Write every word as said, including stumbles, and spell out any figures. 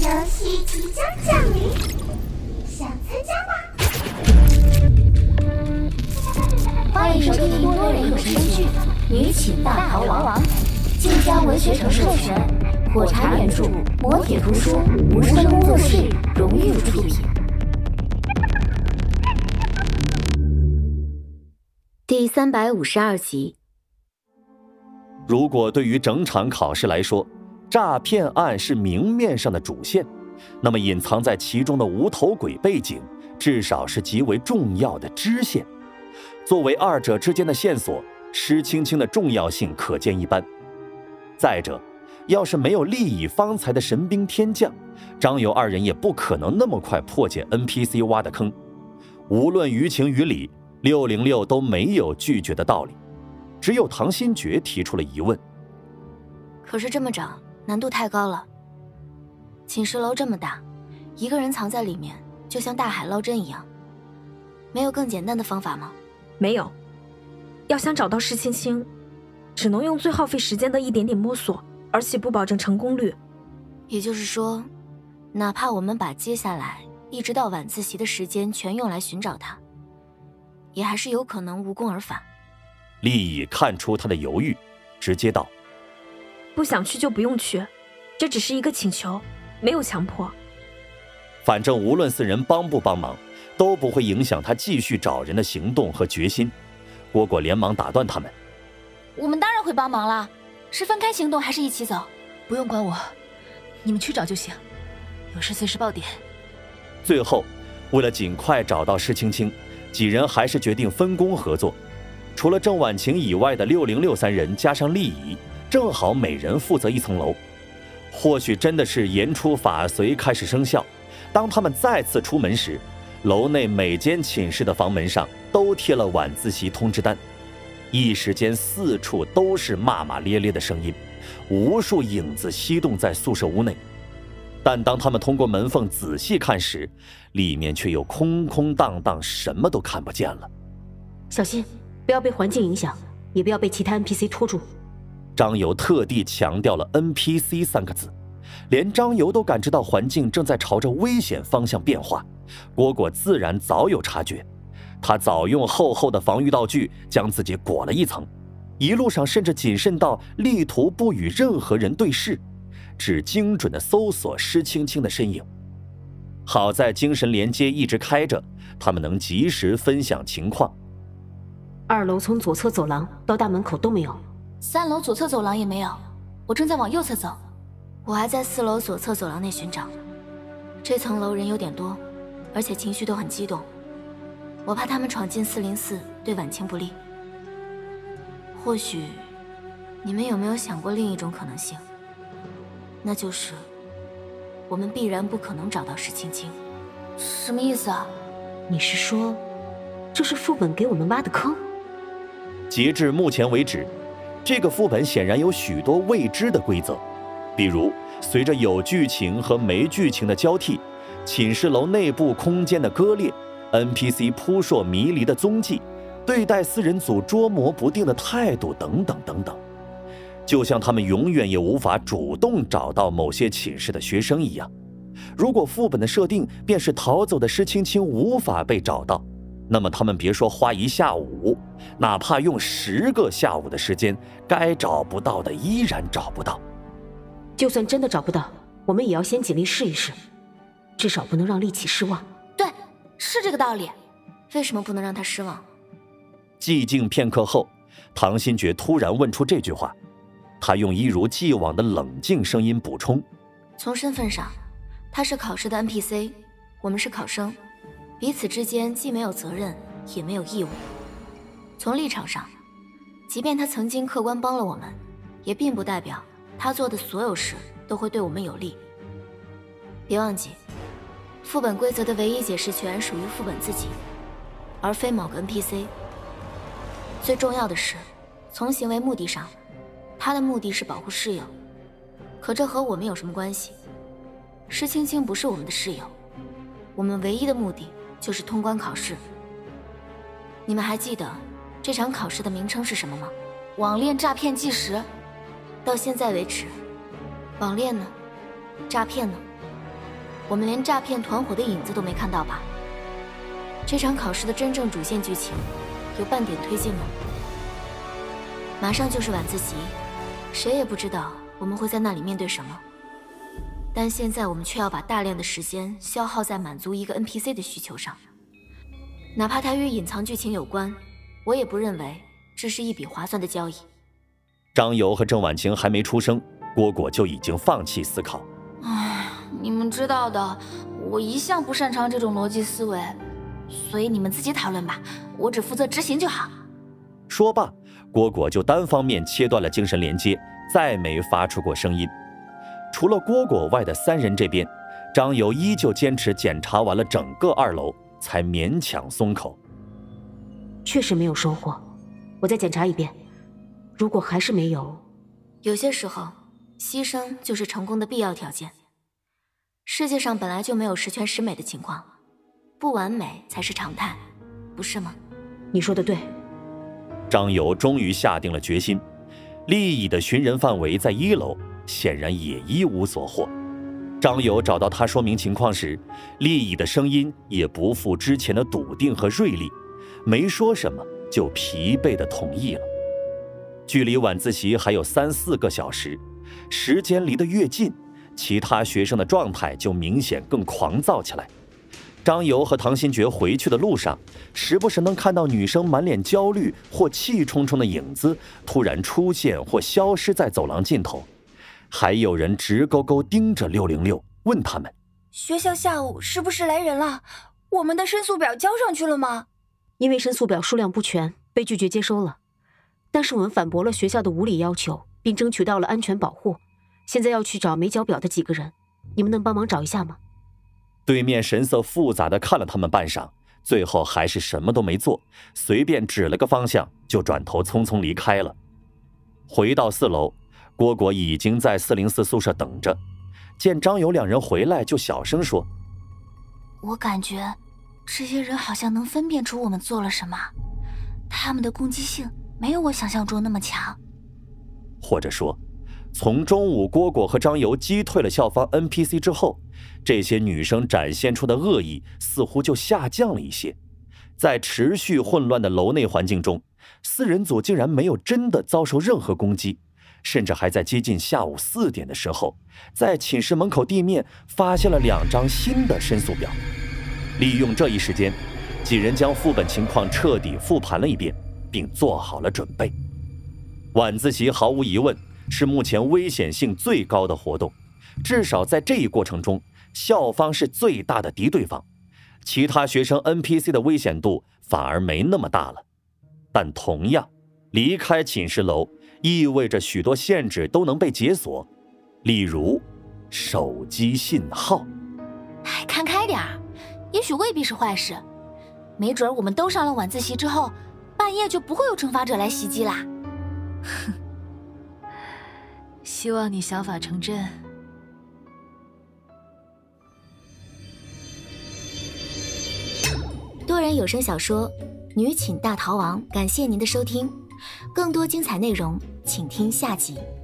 游戏即将降临，想参加吗？欢迎收听多人有声剧《女寝大逃亡》，晋江文学城授权，火柴原著，磨铁图书，无声工作室荣誉出品。第三百五十二集。 如果对于整场考试来说，诈骗案是明面上的主线，那么隐藏在其中的无头鬼背景至少是极为重要的支线。作为二者之间的线索，施青青的重要性可见一斑。再者，要是没有利益方才的神兵天将，张游二人也不可能那么快破解 N P C 挖的坑。无论于情于理，六零六都没有拒绝的道理。只有唐新觉提出了疑问。 可是这么找难度太高了，寝室楼这么大，一个人藏在里面就像大海捞针一样，没有更简单的方法吗？ 没有，要想找到施青青，只能用最耗费时间的一点点摸索，而且不保证成功率。 也就是说，哪怕我们把接下来一直到晚自习的时间全用来寻找他，也还是有可能无功而返。 厉以看出他的犹豫，直接道： 不想去就不用去，这只是一个请求，没有强迫。 反正无论四人帮不帮忙，都不会影响他继续找人的行动和决心。蝈蝈连忙打断他们： 我们当然会帮忙啦，是分开行动还是一起走？不用管我，你们去找就行，有事随时报点。 最后，为了尽快找到施青青，几人还是决定分工合作。除了郑婉晴以外的六零六三人加上厉仪，正好每人负责一层楼。或许真的是言出法随开始生效，当他们再次出门时，楼内每间寝室的房门上都贴了晚自习通知单。一时间四处都是骂骂咧咧的声音，无数影子吸动在宿舍屋内。但当他们通过门缝仔细看时，里面却又空空荡荡，什么都看不见了。 小心不要被环境影响，也不要被其他 N P C 拖住。 张游特地强调了 N P C 三个字，连张游都感知到环境正在朝着危险方向变化。蝈蝈自然早有察觉，他早用厚厚的防御道具将自己裹了一层，一路上甚至谨慎到力图不与任何人对视，只精准地搜索施青青的身影。好在精神连接一直开着，他们能及时分享情况。 二楼从左侧走廊到大门口都没有， 三楼左侧走廊也没有，我正在往右侧走。 我还在四楼左侧走廊内寻找，这层楼人有点多，而且情绪都很激动，我怕他们闯进四零四对婉晴不利。或许你们有没有想过另一种可能性，那就是我们必然不可能找到施青青。 什么意思啊？ 你是说这是副本给我们挖的坑？ 截至目前为止，这个副本显然有许多未知的规则，比如随着有剧情和没剧情的交替，寝室楼内部空间的割裂， N P C 扑朔迷离的踪迹，对待四人组捉摸不定的态度等等等等，就像他们永远也无法主动找到某些寝室的学生一样。如果副本的设定便是逃走的施青青无法被找到，那么他们别说花一下午，哪怕用十个下午的时间，该找不到的依然找不到。 就算真的找不到，我们也要先尽力试一试，至少不能让厉启失望。 对，是这个道理。 为什么不能让他失望？ 寂静片刻后，唐新觉突然问出这句话，他用一如既往的冷静声音补充： 从身份上，他是考试的 N P C， 我们是考生，彼此之间既没有责任，也没有义务。从立场上，即便他曾经客观帮了我们，也并不代表他做的所有事都会对我们有利。别忘记，副本规则的唯一解释权属于副本自己，而非某个 N P C。最重要的是，从行为目的上，他的目的是保护室友，可这和我们有什么关系？施青青不是我们的室友，我们唯一的目的就是通关考试。你们还记得这场考试的名称是什么吗？ 网恋诈骗纪实。 到现在为止，网恋呢？诈骗呢？ 我们连诈骗团伙的影子都没看到吧？这场考试的真正主线剧情有半点推进吗？马上就是晚自习，谁也不知道我们会在那里面对什么。但现在我们却要把大量的时间消耗在满足一个 N P C 的需求上，哪怕它与隐藏剧情有关，我也不认为这是一笔划算的交易。 张游和郑婉晴还没出声，蝈蝈就已经放弃思考。 唉，你们知道的，我一向不擅长这种逻辑思维，所以你们自己讨论吧，我只负责执行就好。 说罢，蝈蝈就单方面切断了精神连接，再没发出过声音。除了蝈蝈外的三人这边，张游依旧坚持检查完了整个二楼，才勉强松口。 确实没有收获，我再检查一遍。如果还是没有， 有些时候，牺牲就是成功的必要条件。世界上本来就没有十全十美的情况，不完美才是常态，不是吗？ 你说的对。 张游终于下定了决心，利益的寻人范围在一楼，显然也一无所获。张游找到他说明情况时，利益的声音也不复之前的笃定和锐利，没说什么就疲惫地同意了。距离晚自习还有三四个小时，时间离得越近，其他学生的状态就明显更狂躁起来。张游和唐新觉回去的路上，时不时能看到女生满脸焦虑或气冲冲的影子突然出现或消失在走廊尽头，还有人直勾勾盯着六零六，问他们： 学校下午是不是来人了？我们的申诉表交上去了吗？ 因为申诉表数量不全，被拒绝接收了。但是我们反驳了学校的无理要求，并争取到了安全保护。现在要去找没交表的几个人，你们能帮忙找一下吗？ 对面神色复杂地看了他们半晌，最后还是什么都没做，随便指了个方向，就转头匆匆离开了。回到四楼，蝈蝈已经在四零四宿舍等着，见张游两人回来，就小声说： 我感觉这些人好像能分辨出我们做了什么，他们的攻击性没有我想象中那么强。 或者说，从中午蝈蝈和张游击退了校方 N P C 之后，这些女生展现出的恶意似乎就下降了一些。在持续混乱的楼内环境中，四人组竟然没有真的遭受任何攻击，甚至还在接近下午四点的时候，在寝室门口地面发现了两张新的申诉表。利用这一时间，几人将副本情况彻底复盘了一遍，并做好了准备。晚自习毫无疑问是目前危险性最高的活动，至少在这一过程中，校方是最大的敌对方，其他学生 N P C 的危险度反而没那么大了。但同样，离开寝室楼意味着许多限制都能被解锁，例如手机信号。 哎，看开点儿，也许未必是坏事，没准我们都上了晚自习之后，半夜就不会有惩罚者来袭击啦。 哼，希望你想法成真。 多人有声小说《女寝大逃亡》，感谢您的收听，更多精彩内容请听下集。